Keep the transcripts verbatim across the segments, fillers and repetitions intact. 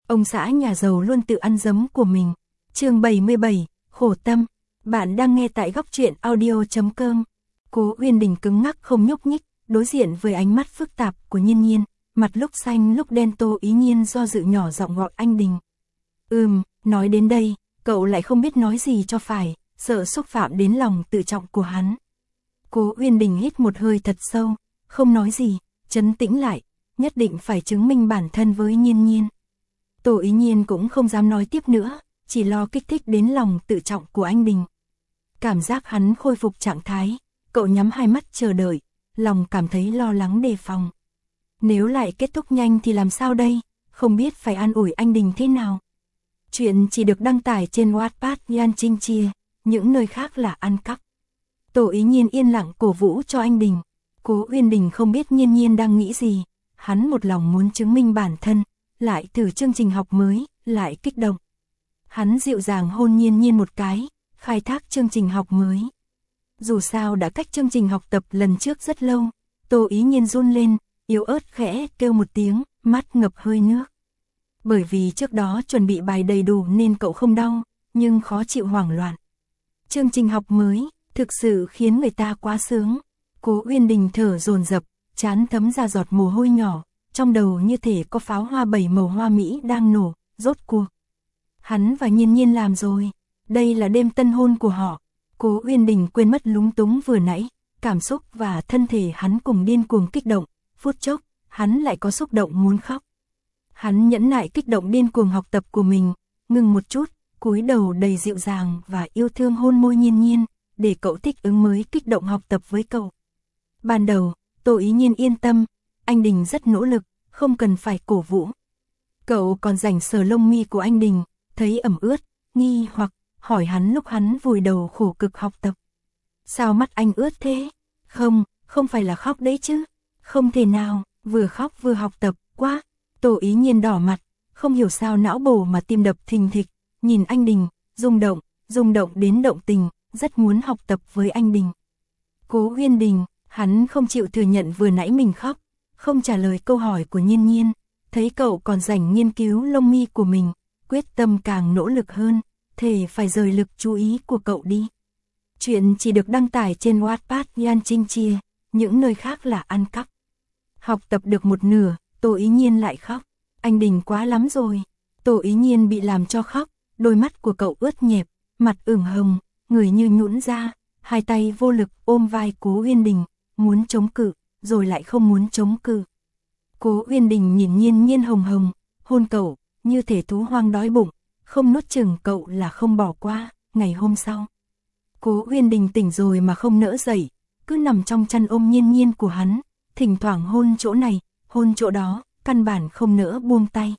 Ông xã nhà giàu luôn tự ăn dấm của mình. Chương bảy mươi bảy, khổ tâm. Bạn đang nghe tại góc truyện audio chấm com. Cố Uyên Đình cứng ngắc không nhúc nhích, đối diện với ánh mắt phức tạp của Nhiên Nhiên, mặt lúc xanh lúc đen. Tô Ý Nhiên do dự nhỏ giọng gọi anh Đình. Ừm, nói đến đây, cậu lại không biết nói gì cho phải, sợ xúc phạm đến lòng tự trọng của hắn. Cố Uyên Đình hít một hơi thật sâu, không nói gì, trấn tĩnh lại, nhất định phải chứng minh bản thân với Nhiên Nhiên. Tô Ý Nhiên cũng không dám nói tiếp nữa, chỉ lo kích thích đến lòng tự trọng của anh Đình. Cảm giác hắn khôi phục trạng thái, cậu nhắm hai mắt chờ đợi, lòng cảm thấy lo lắng đề phòng. Nếu lại kết thúc nhanh thì làm sao đây, không biết phải an ủi anh Đình thế nào. Chuyện chỉ được đăng tải trên Wattpad Yan Trinh Chia, những nơi khác là ăn cắp. Tô Ý Nhiên yên lặng cổ vũ cho anh Đình. Cố Uyên Đình không biết Nhiên Nhiên đang nghĩ gì, hắn một lòng muốn chứng minh bản thân, lại thử chương trình học mới, lại kích động. Hắn dịu dàng hôn Nhiên Nhiên một cái, khai thác chương trình học mới. Dù sao đã cách chương trình học tập lần trước rất lâu, Tô Ý Nhiên run lên, yếu ớt khẽ kêu một tiếng, mắt ngập hơi nước. Bởi vì trước đó chuẩn bị bài đầy đủ nên cậu không đau, nhưng khó chịu hoảng loạn. Chương trình học mới, thực sự khiến người ta quá sướng. Cố Uyên Đình thở dồn dập, trán thấm ra giọt mồ hôi nhỏ, trong đầu như thể có pháo hoa bảy màu hoa mỹ đang nổ, rốt cuộc. Hắn và Nhiên Nhiên làm rồi, đây là đêm tân hôn của họ. Cố Uyên Đình quên mất lúng túng vừa nãy, cảm xúc và thân thể hắn cùng điên cuồng kích động, phút chốc, hắn lại có xúc động muốn khóc. Hắn nhẫn nại kích động điên cuồng học tập của mình, ngừng một chút, cúi đầu đầy dịu dàng và yêu thương hôn môi Nhiên Nhiên, để cậu thích ứng mới kích động học tập với cậu. Ban đầu, Tô Ý Nhiên yên tâm, anh Đình rất nỗ lực, không cần phải cổ vũ. Cậu còn rảnh sờ lông mi của anh Đình, thấy ẩm ướt, nghi hoặc, hỏi hắn lúc hắn vùi đầu khổ cực học tập. Sao mắt anh ướt thế? Không, không phải là khóc đấy chứ. Không thể nào, vừa khóc vừa học tập, quá. Tô Ý Nhiên đỏ mặt, không hiểu sao não bổ mà tim đập thình thịch, nhìn anh Đình, rung động, rung động đến động tình, rất muốn học tập với anh Đình. Cố Uyên Đình, hắn không chịu thừa nhận vừa nãy mình khóc, không trả lời câu hỏi của Nhiên Nhiên, thấy cậu còn rảnh nghiên cứu lông mi của mình, quyết tâm càng nỗ lực hơn, thề phải rời lực chú ý của cậu đi. Chuyện chỉ được đăng tải trên Wattpad Yan Trinh Chia, những nơi khác là ăn cắp. Học tập được một nửa, Tô Ý Nhiên lại khóc, anh Đình quá lắm rồi. Tô Ý Nhiên bị làm cho khóc, đôi mắt của cậu ướt nhẹp, mặt ửng hồng, người như nhũn ra, hai tay vô lực ôm vai Cố Uyên Đình, muốn chống cự, rồi lại không muốn chống cự. Cố Uyên Đình nhìn Nhiên Nhiên hồng hồng, hôn cậu, như thể thú hoang đói bụng, không nuốt chừng cậu là không bỏ qua. Ngày hôm sau, Cố Uyên Đình tỉnh rồi mà không nỡ dậy, cứ nằm trong chăn ôm Nhiên Nhiên của hắn, thỉnh thoảng hôn chỗ này, hôn chỗ đó, căn bản không nỡ buông tay.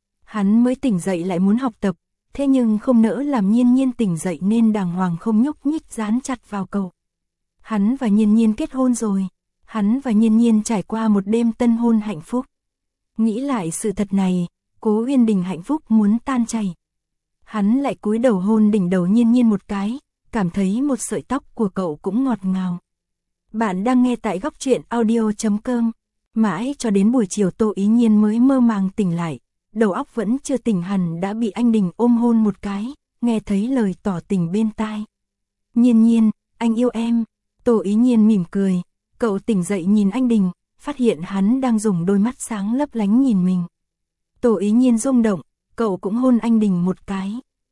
Hắn mới tỉnh dậy lại muốn học tập, thế nhưng không nỡ làm Nhiên Nhiên tỉnh dậy nên đàng hoàng không nhúc nhích dán chặt vào cậu. Hắn và Nhiên Nhiên kết hôn rồi, hắn và Nhiên Nhiên trải qua một đêm tân hôn hạnh phúc. Nghĩ lại sự thật này, Cố Uyên Đình hạnh phúc muốn tan chảy. Hắn lại cúi đầu hôn đỉnh đầu Nhiên Nhiên một cái, cảm thấy một sợi tóc của cậu cũng ngọt ngào. Bạn đang nghe tại góc truyện audio chấm com. Mãi cho đến buổi chiều Tô Ý Nhiên mới mơ màng tỉnh lại, đầu óc vẫn chưa tỉnh hẳn đã bị anh Đình ôm hôn một cái, nghe thấy lời tỏ tình bên tai. Nhiên Nhiên, anh yêu em. Tô Ý Nhiên mỉm cười, cậu tỉnh dậy nhìn anh Đình, phát hiện hắn đang dùng đôi mắt sáng lấp lánh nhìn mình. Tô Ý Nhiên rung động, cậu cũng hôn anh Đình một cái.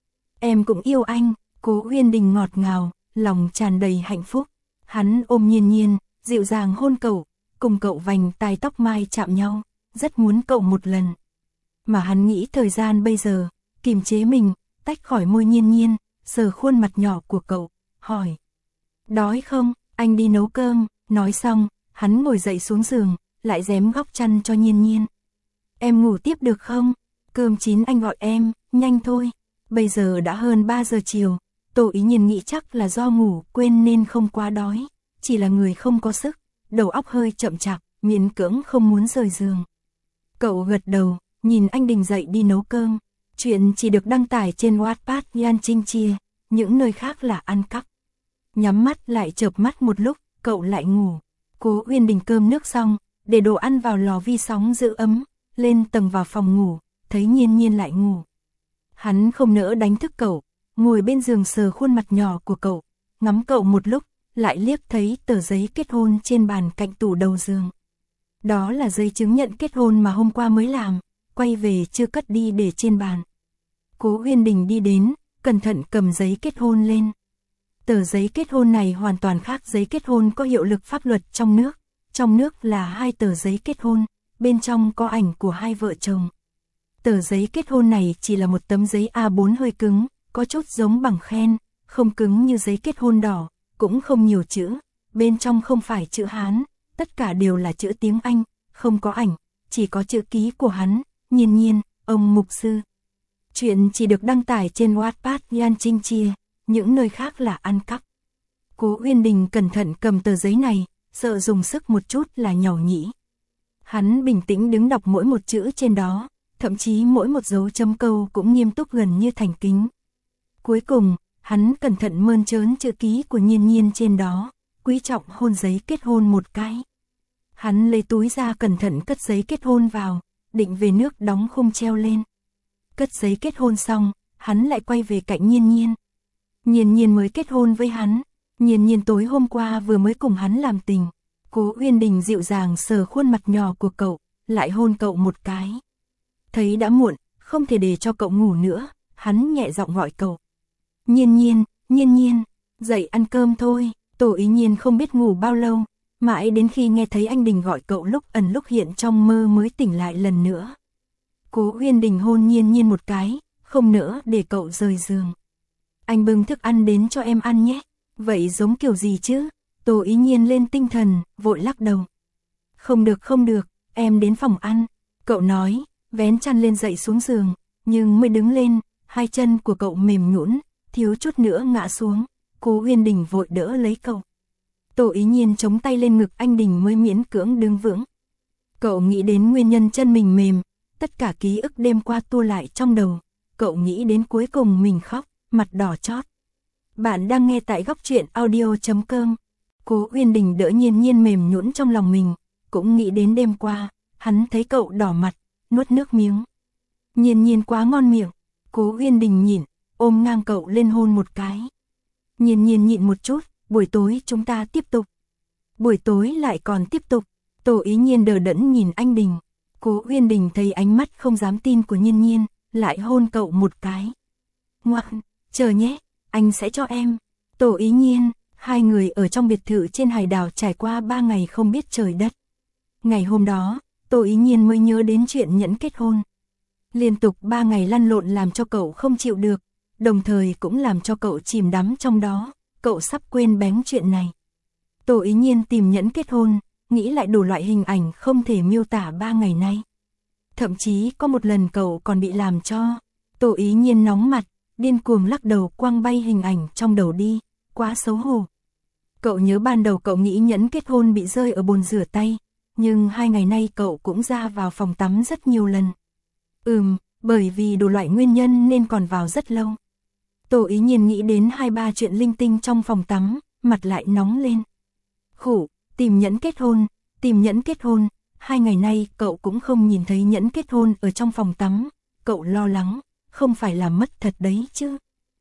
Em cũng yêu anh. Cố Uyên Đình ngọt ngào, lòng tràn đầy hạnh phúc. Hắn ôm Nhiên Nhiên, dịu dàng hôn cậu, cùng cậu vành tai tóc mai chạm nhau, rất muốn cậu một lần. Mà hắn nghĩ thời gian bây giờ, kiềm chế mình, tách khỏi môi Nhiên Nhiên, sờ khuôn mặt nhỏ của cậu, hỏi. Đói không, anh đi nấu cơm. Nói xong, hắn ngồi dậy xuống giường, lại rém góc chăn cho Nhiên Nhiên. Em ngủ tiếp được không? Cơm chín anh gọi em, nhanh thôi. Bây giờ đã hơn ba giờ chiều, Tô Ý Nhiên nghĩ chắc là do ngủ quên nên không quá đói, chỉ là người không có sức, đầu óc hơi chậm chạp, miễn cưỡng không muốn rời giường. Cậu gật đầu, nhìn anh Đình dậy đi nấu cơm. Chuyện chỉ được đăng tải trên Wattpad Yan Trinh Chia, những nơi khác là ăn cắp. Nhắm mắt lại chợp mắt một lúc, cậu lại ngủ. Cố Uyên Đình cơm nước xong, để đồ ăn vào lò vi sóng giữ ấm, lên tầng vào phòng ngủ, thấy Nhiên Nhiên lại ngủ. Hắn không nỡ đánh thức cậu, ngồi bên giường sờ khuôn mặt nhỏ của cậu, ngắm cậu một lúc, lại liếc thấy tờ giấy kết hôn trên bàn cạnh tủ đầu giường. Đó là giấy chứng nhận kết hôn mà hôm qua mới làm, quay về chưa cất đi để trên bàn. Cố Uyên Đình đi đến, cẩn thận cầm giấy kết hôn lên. Tờ giấy kết hôn này hoàn toàn khác giấy kết hôn có hiệu lực pháp luật trong nước. Trong nước là hai tờ giấy kết hôn, bên trong có ảnh của hai vợ chồng. Tờ giấy kết hôn này chỉ là một tấm giấy A bốn hơi cứng, có chút giống bằng khen, không cứng như giấy kết hôn đỏ, cũng không nhiều chữ, bên trong không phải chữ Hán, tất cả đều là chữ tiếng Anh, không có ảnh, chỉ có chữ ký của hắn, Nhiên Nhiên, ông mục sư. Chuyện chỉ được đăng tải trên Wattpad Yan Trinh Chia, những nơi khác là ăn cắp. Cố Uyên Đình cẩn thận cầm tờ giấy này, sợ dùng sức một chút là nhàu nhĩ. Hắn bình tĩnh đứng đọc mỗi một chữ trên đó, thậm chí mỗi một dấu chấm câu cũng nghiêm túc gần như thành kính. Cuối cùng, hắn cẩn thận mơn trớn chữ ký của Nhiên Nhiên trên đó, quý trọng hôn giấy kết hôn một cái. Hắn lấy túi ra cẩn thận cất giấy kết hôn vào, định về nước đóng khung treo lên. Cất giấy kết hôn xong, hắn lại quay về cạnh Nhiên Nhiên. Nhiên Nhiên mới kết hôn với hắn, Nhiên Nhiên tối hôm qua vừa mới cùng hắn làm tình. Cố Uyên Đình dịu dàng sờ khuôn mặt nhỏ của cậu, lại hôn cậu một cái. Thấy đã muộn, không thể để cho cậu ngủ nữa, hắn nhẹ giọng gọi cậu. Nhiên Nhiên, Nhiên Nhiên, dậy ăn cơm thôi. Tổ Ý Nhiên không biết ngủ bao lâu, mãi đến khi nghe thấy anh Đình gọi cậu lúc ẩn lúc hiện trong mơ mới tỉnh lại lần nữa. Cố Uyên Đình hôn Nhiên Nhiên một cái, không nỡ để cậu rời giường. Anh bưng thức ăn đến cho em ăn nhé. Vậy giống kiểu gì chứ? Tổ Ý Nhiên lên tinh thần, vội lắc đầu. Không được không được, em đến phòng ăn. Cậu nói, vén chăn lên dậy xuống giường, nhưng mới đứng lên, hai chân của cậu mềm nhũn, thiếu chút nữa ngã xuống. Cố Uyên Đình vội đỡ lấy cậu. Tổ Ý Nhiên chống tay lên ngực anh Đình mới miễn cưỡng đứng vững. Cậu nghĩ đến nguyên nhân chân mình mềm, tất cả ký ức đêm qua tua lại trong đầu. Cậu nghĩ đến cuối cùng mình khóc, mặt đỏ chót. Bạn đang nghe tại góc truyện audio chấm com. Cố Uyên Đình đỡ Nhiên Nhiên mềm nhũn trong lòng mình, cũng nghĩ đến đêm qua, hắn thấy cậu đỏ mặt, nuốt nước miếng. Nhiên Nhiên quá ngon miệng. Cố Uyên Đình nhịn, ôm ngang cậu lên hôn một cái. Nhiên Nhiên nhịn một chút, buổi tối chúng ta tiếp tục. Buổi tối lại còn tiếp tục. Tổ Ý Nhiên đờ đẫn nhìn anh Đình. Cố Uyên Đình thấy ánh mắt không dám tin của Nhiên Nhiên, lại hôn cậu một cái. Ngoan, chờ nhé, anh sẽ cho em. Tổ Ý Nhiên, hai người ở trong biệt thự trên hải đảo trải qua ba ngày không biết trời đất. Ngày hôm đó, Tổ Ý Nhiên mới nhớ đến chuyện nhẫn kết hôn. Liên tục ba ngày lăn lộn làm cho cậu không chịu được, đồng thời cũng làm cho cậu chìm đắm trong đó, cậu sắp quên bén chuyện này. Tổ Ý Nhiên tìm nhẫn kết hôn, nghĩ lại đủ loại hình ảnh không thể miêu tả ba ngày nay. Thậm chí có một lần cậu còn bị làm cho. Tổ Ý Nhiên nóng mặt, điên cuồng lắc đầu quăng bay hình ảnh trong đầu đi, quá xấu hổ. Cậu nhớ ban đầu cậu nghĩ nhẫn kết hôn bị rơi ở bồn rửa tay, nhưng hai ngày nay cậu cũng ra vào phòng tắm rất nhiều lần. Ừm, bởi vì đủ loại nguyên nhân nên còn vào rất lâu. Tổ Ý Nhiên nghĩ đến hai ba chuyện linh tinh trong phòng tắm, mặt lại nóng lên. Khủ, tìm nhẫn kết hôn, tìm nhẫn kết hôn, hai ngày nay cậu cũng không nhìn thấy nhẫn kết hôn ở trong phòng tắm, cậu lo lắng, không phải là mất thật đấy chứ.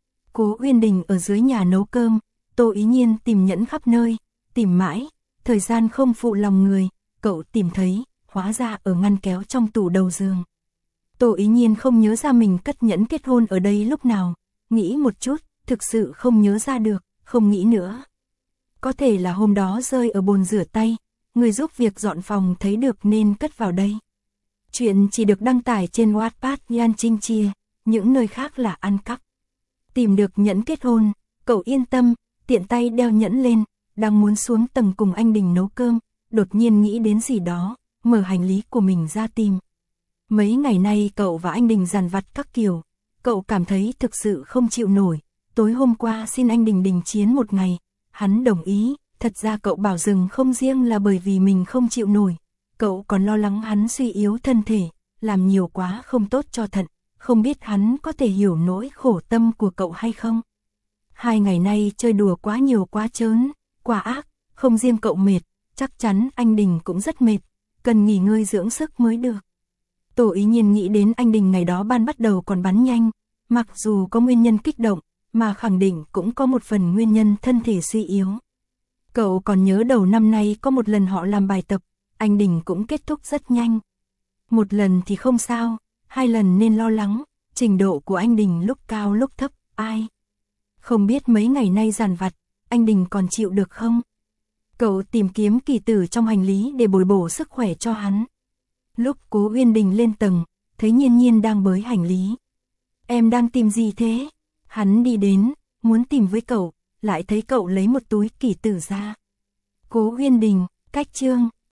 Cố Uyên Đình ở dưới nhà nấu cơm, Tổ Ý Nhiên tìm nhẫn khắp nơi, tìm mãi, thời gian không phụ lòng người, cậu tìm thấy, hóa ra ở ngăn kéo trong tủ đầu giường. Tổ Ý Nhiên không nhớ ra mình cất nhẫn kết hôn ở đây lúc nào, nghĩ một chút, thực sự không nhớ ra được, không nghĩ nữa. Có thể là hôm đó rơi ở bồn rửa tay, người giúp việc dọn phòng thấy được nên cất vào đây. Chuyện chỉ được đăng tải trên Wattpad Yan Trinh Chia, những nơi khác là ăn cắp. Tìm được nhẫn kết hôn, cậu yên tâm, tiện tay đeo nhẫn lên, đang muốn xuống tầng cùng anh Đình nấu cơm, đột nhiên nghĩ đến gì đó, mở hành lý của mình ra tìm. Mấy ngày nay cậu và anh Đình dằn vặt các kiểu, cậu cảm thấy thực sự không chịu nổi. Tối hôm qua xin anh Đình đình chiến một ngày, hắn đồng ý, thật ra cậu bảo dừng không riêng là bởi vì mình không chịu nổi. Cậu còn lo lắng hắn suy yếu thân thể, làm nhiều quá không tốt cho thận, không biết hắn có thể hiểu nỗi khổ tâm của cậu hay không. Hai ngày nay chơi đùa quá nhiều quá trớn, quá ác, không riêng cậu mệt, chắc chắn anh Đình cũng rất mệt, cần nghỉ ngơi dưỡng sức mới được. Tổ ý nhiên nghĩ đến anh Đình ngày đó ban bắt đầu còn bắn nhanh, mặc dù có nguyên nhân kích động, mà khẳng định cũng có một phần nguyên nhân thân thể suy yếu. Cậu còn nhớ đầu năm nay có một lần họ làm bài tập, anh Đình cũng kết thúc rất nhanh. Một lần thì không sao, hai lần nên lo lắng, trình độ của anh Đình lúc cao lúc thấp, ai? Không biết mấy ngày nay dằn vặt, anh Đình còn chịu được không? Cậu tìm kiếm Kỳ Tử trong hành lý để bồi bổ sức khỏe cho hắn. Lúc Cố Uyên Đình lên tầng, thấy Nhiên Nhiên đang bới hành lý. Em đang tìm gì thế? Hắn đi đến, muốn tìm với cậu, lại thấy cậu lấy một túi Kỳ Tử ra. Cố Uyên Đình, cách chương,